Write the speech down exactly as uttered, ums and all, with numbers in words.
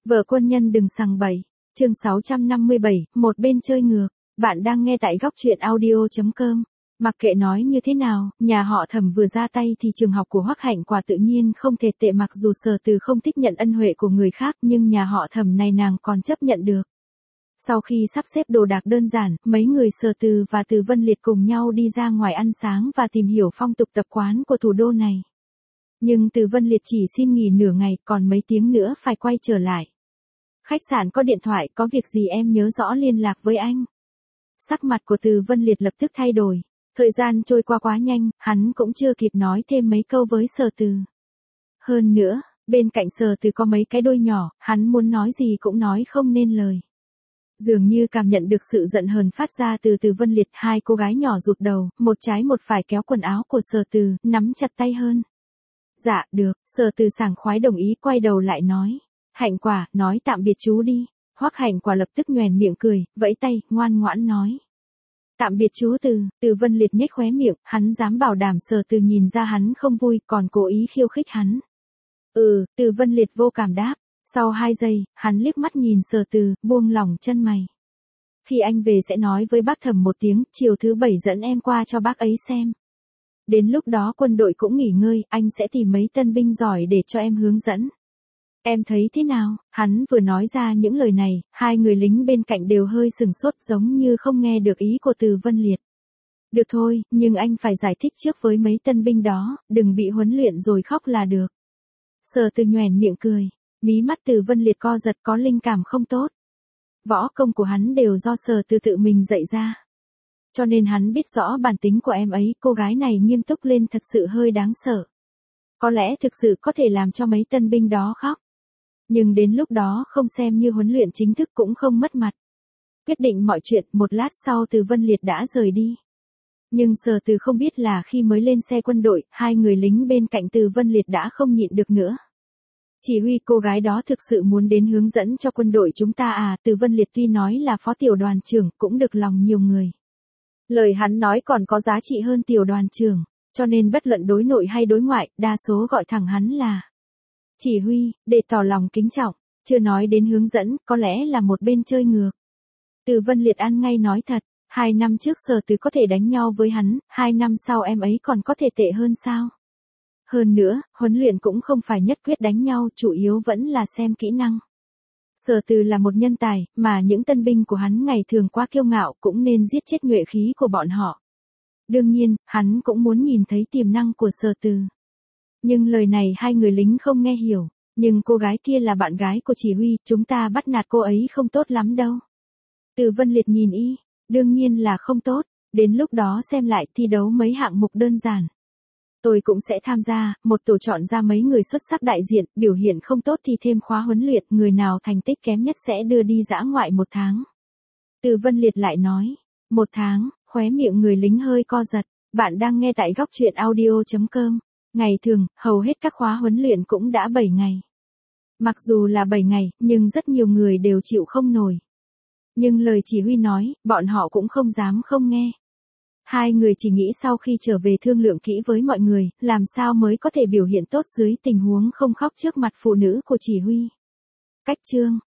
Vợ quân nhân đừng sằng bậy. Chương sáu trăm năm mươi bảy, một bên chơi ngược. Bạn đang nghe tại góc truyện audio chấm com. Mặc kệ nói như thế nào, nhà họ Thẩm vừa ra tay thì trường học của Hoắc Hạnh Quả tự nhiên không thể tệ, mặc dù Sở Từ không thích nhận ân huệ của người khác nhưng nhà họ Thẩm này nàng còn chấp nhận được. Sau khi sắp xếp đồ đạc đơn giản, mấy người Sở Từ và Từ Vân Liệt cùng nhau đi ra ngoài ăn sáng và tìm hiểu phong tục tập quán của thủ đô này. Nhưng Từ Vân Liệt chỉ xin nghỉ nửa ngày, còn mấy tiếng nữa phải quay trở lại. Khách sạn có điện thoại, có việc gì em nhớ rõ liên lạc với anh. Sắc mặt của Từ Vân Liệt lập tức thay đổi. Thời gian trôi qua quá nhanh, hắn cũng chưa kịp nói thêm mấy câu với Sở Từ. Hơn nữa, bên cạnh Sở Từ có mấy cái đôi nhỏ, hắn muốn nói gì cũng nói không nên lời. Dường như cảm nhận được sự giận hờn phát ra từ Từ Vân Liệt, hai cô gái nhỏ rụt đầu, một trái một phải kéo quần áo của Sở Từ, nắm chặt tay hơn. Dạ, được, Sở Từ sảng khoái đồng ý, quay đầu lại nói. Hạnh Quả, nói tạm biệt chú đi. Hoắc Hạnh Quả lập tức nhoẻn miệng cười, vẫy tay, ngoan ngoãn nói. Tạm biệt chú Từ. Từ Vân Liệt nhếch khóe miệng, hắn dám bảo đảm Sở Từ nhìn ra hắn không vui, còn cố ý khiêu khích hắn. Ừ, Từ Vân Liệt vô cảm đáp. Sau hai giây, hắn liếc mắt nhìn Sở Từ, buông lỏng chân mày. Khi anh về sẽ nói với bác Thẩm một tiếng, chiều thứ bảy dẫn em qua cho bác ấy xem. Đến lúc đó quân đội cũng nghỉ ngơi, anh sẽ tìm mấy tân binh giỏi để cho em hướng dẫn. Em thấy thế nào? Hắn vừa nói ra những lời này, hai người lính bên cạnh đều hơi sừng sốt, giống như không nghe được ý của Từ Vân Liệt. Được thôi, nhưng anh phải giải thích trước với mấy tân binh đó, đừng bị huấn luyện rồi khóc là được. Sở Từ nhoẻn miệng cười, mí mắt Từ Vân Liệt co giật, có linh cảm không tốt. Võ công của hắn đều do Sở Từ tự mình dạy ra. Cho nên hắn biết rõ bản tính của em ấy, cô gái này nghiêm túc lên thật sự hơi đáng sợ. Có lẽ thực sự có thể làm cho mấy tân binh đó khóc. Nhưng đến lúc đó không xem như huấn luyện chính thức cũng không mất mặt. Quyết định mọi chuyện, một lát sau Từ Vân Liệt đã rời đi. Nhưng Sở Từ không biết là khi mới lên xe quân đội, hai người lính bên cạnh Từ Vân Liệt đã không nhịn được nữa. Chỉ huy, cô gái đó thực sự muốn đến hướng dẫn cho quân đội chúng ta à? Từ Vân Liệt tuy nói là phó tiểu đoàn trưởng, cũng được lòng nhiều người. Lời hắn nói còn có giá trị hơn tiểu đoàn trưởng, cho nên bất luận đối nội hay đối ngoại, đa số gọi thẳng hắn là chỉ huy, để tỏ lòng kính trọng, chưa nói đến hướng dẫn, có lẽ là một bên chơi ngược. Từ Vân Liệt ăn ngay nói thật, hai năm trước Sở Từ có thể đánh nhau với hắn, hai năm sau em ấy còn có thể tệ hơn sao? Hơn nữa, huấn luyện cũng không phải nhất quyết đánh nhau, chủ yếu vẫn là xem kỹ năng. Sở Từ là một nhân tài, mà những tân binh của hắn ngày thường quá kiêu ngạo, cũng nên giết chết nhuệ khí của bọn họ. Đương nhiên, hắn cũng muốn nhìn thấy tiềm năng của Sở Từ. Nhưng lời này hai người lính không nghe hiểu, nhưng cô gái kia là bạn gái của chỉ huy, chúng ta bắt nạt cô ấy không tốt lắm đâu. Từ Vân Liệt nhìn y, đương nhiên là không tốt, đến lúc đó xem lại thi đấu mấy hạng mục đơn giản. Tôi cũng sẽ tham gia, một tổ chọn ra mấy người xuất sắc đại diện, biểu hiện không tốt thì thêm khóa huấn luyện, người nào thành tích kém nhất sẽ đưa đi dã ngoại một tháng. Từ Vân Liệt lại nói, một tháng, khóe miệng người lính hơi co giật, bạn đang nghe tại góc truyện audio chấm com. Ngày thường, hầu hết các khóa huấn luyện cũng đã bảy ngày. Mặc dù là bảy ngày, nhưng rất nhiều người đều chịu không nổi. Nhưng lời chỉ huy nói, bọn họ cũng không dám không nghe. Hai người chỉ nghĩ sau khi trở về thương lượng kỹ với mọi người, làm sao mới có thể biểu hiện tốt dưới tình huống không khóc trước mặt phụ nữ của chỉ huy. Cách chương,